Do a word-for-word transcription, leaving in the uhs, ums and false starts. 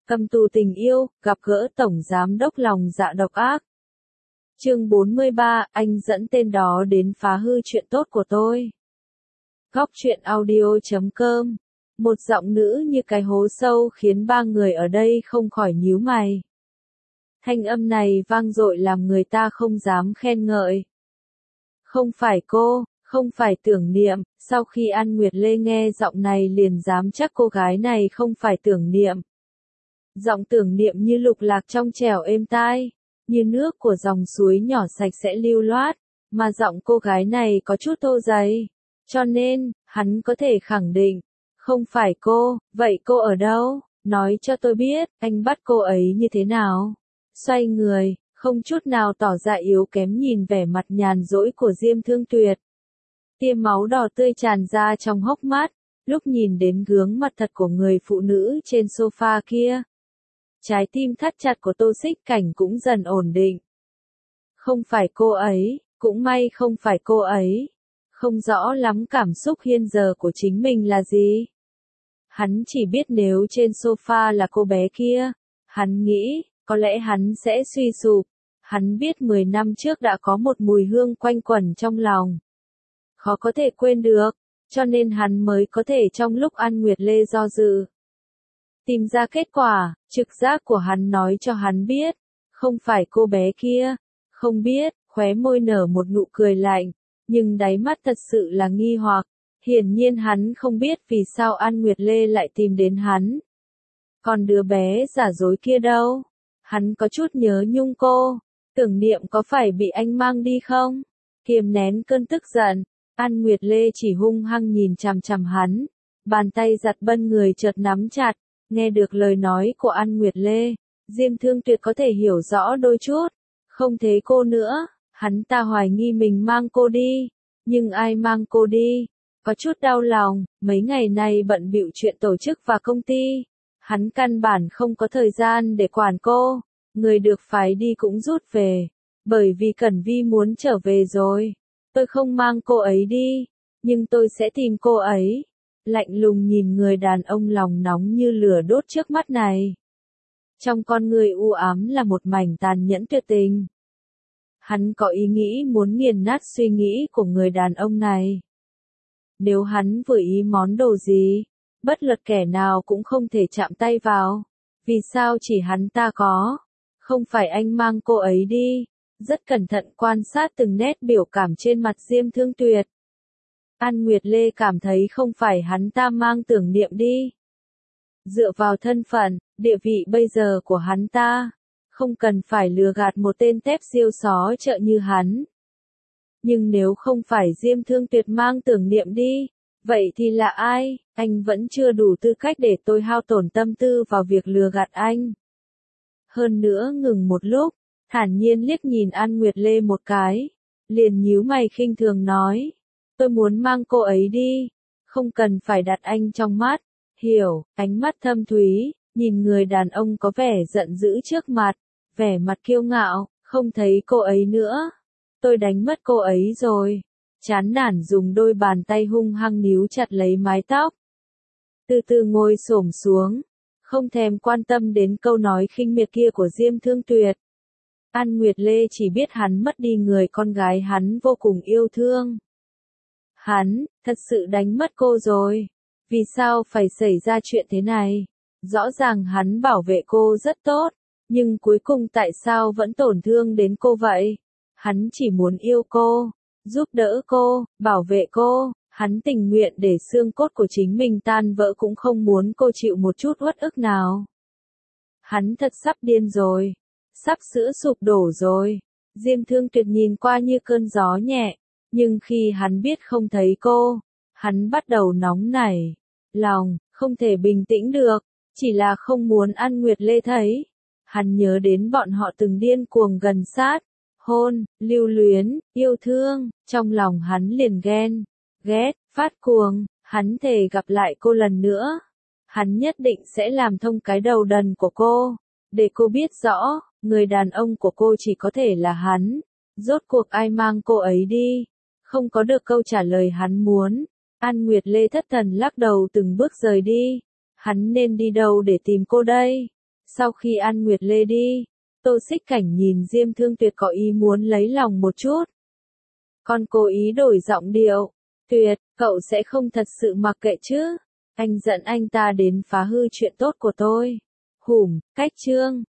Cầm tù tình yêu, gặp gỡ tổng giám đốc lòng dạ độc ác. Chương bốn mươi ba, anh dẫn tên đó đến phá hư chuyện tốt của tôi. Góc truyện audio chấm com. Một giọng nữ như cái hố sâu khiến ba người ở đây không khỏi nhíu mày. Thanh âm này vang dội làm người ta không dám khen ngợi. Không phải cô, không phải Tưởng Niệm. Sau khi An Nguyệt Lê nghe giọng này liền dám chắc cô gái này không phải Tưởng Niệm. Giọng Tưởng Niệm như lục lạc trong trẻo êm tai, như nước của dòng suối nhỏ sạch sẽ lưu loát, mà giọng cô gái này có chút thô dày, cho nên, hắn có thể khẳng định, không phải cô. Vậy cô ở đâu? Nói cho tôi biết, anh bắt cô ấy như thế nào? Xoay người, không chút nào tỏ ra yếu kém nhìn vẻ mặt nhàn rỗi của Diêm Thương Tuyệt. Tia máu đỏ tươi tràn ra trong hốc mắt, lúc nhìn đến gương mặt thật của người phụ nữ trên sofa kia. Trái tim thắt chặt của Tô Xích Cảnh cũng dần ổn định. Không phải cô ấy, cũng may không phải cô ấy. Không rõ lắm cảm xúc hiện giờ của chính mình là gì. Hắn chỉ biết nếu trên sofa là cô bé kia, hắn nghĩ, có lẽ hắn sẽ suy sụp. Hắn biết mười năm trước đã có một mùi hương quanh quẩn trong lòng. Khó có thể quên được, cho nên hắn mới có thể trong lúc An Nguyệt Lê do dự. Tìm ra kết quả, trực giác của hắn nói cho hắn biết, không phải cô bé kia, không biết, khóe môi nở một nụ cười lạnh, nhưng đáy mắt thật sự là nghi hoặc, hiển nhiên hắn không biết vì sao An Nguyệt Lê lại tìm đến hắn. Còn đứa bé giả dối kia đâu? Hắn có chút nhớ nhung cô, Tưởng Niệm có phải bị anh mang đi không? Kiềm nén cơn tức giận, An Nguyệt Lê chỉ hung hăng nhìn chằm chằm hắn, bàn tay giật bân người chợt nắm chặt. Nghe được lời nói của An Nguyệt Lê, Diêm Thương Tuyệt có thể hiểu rõ đôi chút. Không thấy cô nữa, hắn ta hoài nghi mình mang cô đi. Nhưng ai mang cô đi? Có chút đau lòng, mấy ngày nay bận bịu chuyện tổ chức và công ty. Hắn căn bản không có thời gian để quản cô. Người được phái đi cũng rút về. Bởi vì Cẩn Vi muốn trở về rồi. Tôi không mang cô ấy đi, nhưng tôi sẽ tìm cô ấy. Lạnh lùng nhìn người đàn ông lòng nóng như lửa đốt trước mắt này. Trong con người u ám là một mảnh tàn nhẫn tuyệt tình. Hắn có ý nghĩ muốn nghiền nát suy nghĩ của người đàn ông này. Nếu hắn vừa ý món đồ gì, bất luận kẻ nào cũng không thể chạm tay vào. Vì sao chỉ hắn ta có? Không phải anh mang cô ấy đi. Rất cẩn thận quan sát từng nét biểu cảm trên mặt Diêm Thương Tuyệt. An Nguyệt Lê cảm thấy không phải hắn ta mang Tưởng Niệm đi. Dựa vào thân phận, địa vị bây giờ của hắn ta, không cần phải lừa gạt một tên tép siêu xó chợ như hắn. Nhưng nếu không phải Diêm Thương Tuyệt mang Tưởng Niệm đi, vậy thì là ai? Anh vẫn chưa đủ tư cách để tôi hao tổn tâm tư vào việc lừa gạt anh. Hơn nữa ngừng một lúc, thản nhiên liếc nhìn An Nguyệt Lê một cái, liền nhíu mày khinh thường nói. Tôi muốn mang cô ấy đi, không cần phải đặt anh trong mắt, hiểu, ánh mắt thâm thúy, nhìn người đàn ông có vẻ giận dữ trước mặt, vẻ mặt kiêu ngạo, không thấy cô ấy nữa. Tôi đánh mất cô ấy rồi. Chán nản dùng đôi bàn tay hung hăng níu chặt lấy mái tóc. Từ từ ngồi xổm xuống, không thèm quan tâm đến câu nói khinh miệt kia của Diêm Thương Tuyệt. An Nguyệt Lê chỉ biết hắn mất đi người con gái hắn vô cùng yêu thương. Hắn, thật sự đánh mất cô rồi. Vì sao phải xảy ra chuyện thế này? Rõ ràng hắn bảo vệ cô rất tốt, nhưng cuối cùng tại sao vẫn tổn thương đến cô vậy? Hắn chỉ muốn yêu cô, giúp đỡ cô, bảo vệ cô, hắn tình nguyện để xương cốt của chính mình tan vỡ cũng không muốn cô chịu một chút uất ức nào. Hắn thật sắp điên rồi, sắp sữa sụp đổ rồi. Diêm Thương Tuyệt nhìn qua như cơn gió nhẹ. Nhưng khi hắn biết không thấy cô, hắn bắt đầu nóng nảy, lòng, không thể bình tĩnh được, chỉ là không muốn An Nguyệt Lê thấy. Hắn nhớ đến bọn họ từng điên cuồng gần sát, hôn, lưu luyến, yêu thương, trong lòng hắn liền ghen, ghét, phát cuồng, hắn thề gặp lại cô lần nữa. Hắn nhất định sẽ làm thông cái đầu đần của cô, để cô biết rõ, người đàn ông của cô chỉ có thể là hắn. Rốt cuộc ai mang cô ấy đi? Không có được câu trả lời hắn muốn. An Nguyệt Lê thất thần lắc đầu từng bước rời đi. Hắn nên đi đâu để tìm cô đây? Sau khi ăn Nguyệt Lê đi, Tô Xích Cảnh nhìn Diêm Thương Tuyệt có ý muốn lấy lòng một chút. Con cố ý đổi giọng điệu. Tuyệt, cậu sẽ không thật sự mặc kệ chứ? Anh dẫn anh ta đến phá hư chuyện tốt của tôi. Hủm, cách chương.